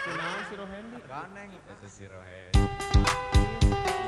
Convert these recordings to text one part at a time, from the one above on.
Kunaon si Rohendi? Ganeng. Itu si Rohendi.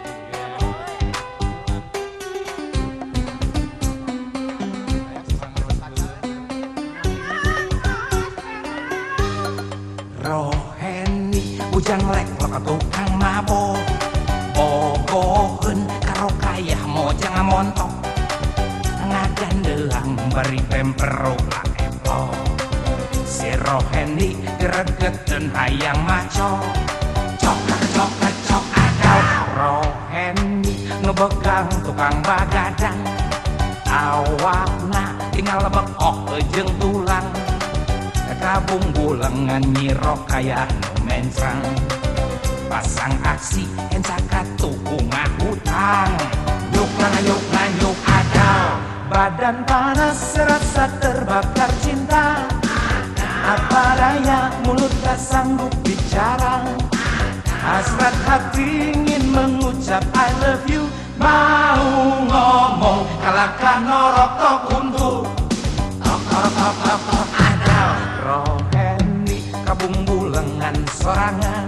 Rohendi ujang lek lo tukang mabok bogoheun karo kayah mojang montok ngagandelang bari pemperuk la epo si Rohendi gregeteun hayang maco cok adal Rohendi ngebegang tukang bagadang awakna tinggal bekok jeung tulang kabung bulengan nyiro kaya nu mencang pasang aksi encakat tuku ngahutang yuk adal badan panas serasa terbakar cinta apa daya mulut tak sanggup bicara hasrat hati ingin mengucap I love you mau ngomong kalahkan norok tok untuk tok adal Rohendi kabung bulengan sorangan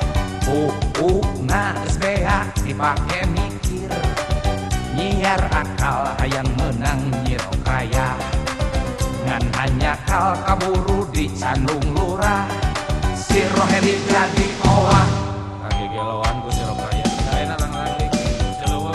na SBA dipake mikir nyiar akal hayang menang nyiro kaya ngan hanya kal kaburu di Candung Lurah si Rohendi jadi owah Kaki geloan ku si Rokaya. Enak lagi. Celeuweung.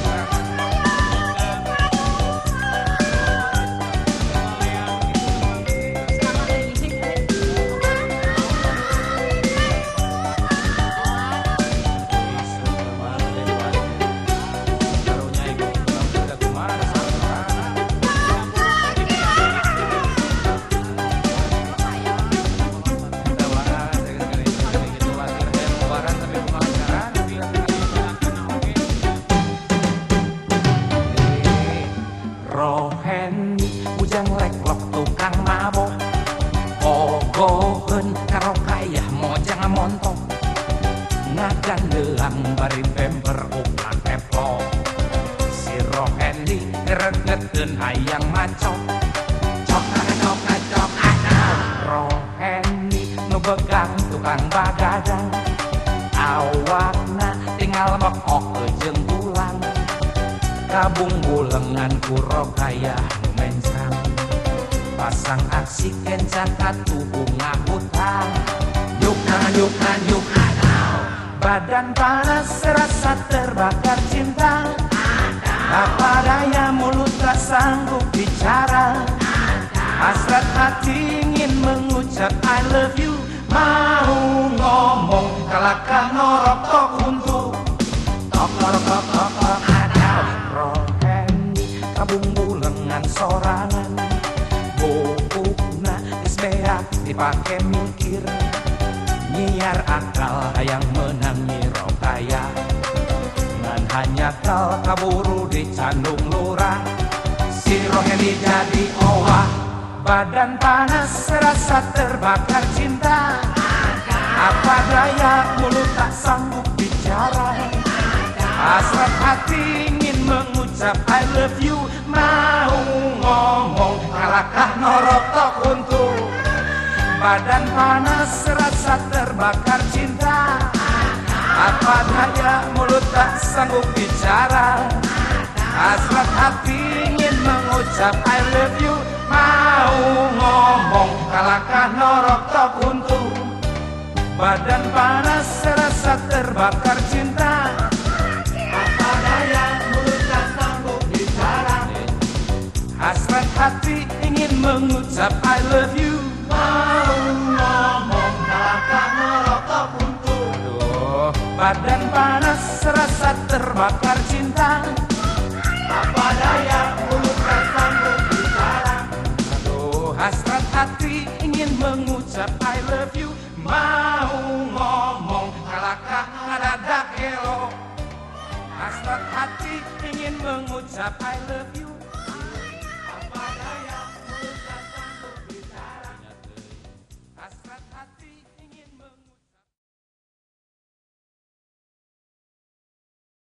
Rohendi ujang leklok tukang mabok bogoheun karo kayah mojang montok ngagandelang bari pemper uplak teplok si Rohendi gregeteun hayang macok cok adal Rohendi nubegang tukang bagadang awakna tinggal bekok jeung tulang kabung bulengan kuro kaya mencang pasang aksi kencakat tubuh ngahutang yuk adal badan panas serasa terbakar cinta apa daya mulut tak sanggup bicara hasrat hati ingin mengucap I love you mau ngomong kalahkan norok tok untuk tok adal Rohendi kabung bulengan sorangan bukna SBA dipake mikir nyiar akal hayang menang nyiro kaya ngan hanya kal kaburu di Candung Lurah si Rohendi jadi owah badan panas serasa terbakar cinta apa daya mulut tak sanggup bicara hasrat hati ingin mengucap I love you mau ngomong kalahkah norok tok untuk badan panas serasa terbakar cinta apa daya mulut tak sanggup bicara hasrat hati ingin mengucap I love you mau ngomong kalahkah norok tok untuk badan panas serasa terbakar cinta apa daya mulut tak sanggup bicara hasrat hati ingin mengucap I love you mau ngomong kalahkah norok tok untuk badan panas serasa terbakar cinta apa daya mulut tak sanggup bicara hasrat hati ingin mengucap I love you mau ngomong kalahkah ngadadak elok hasrat hati ingin mengucap I love you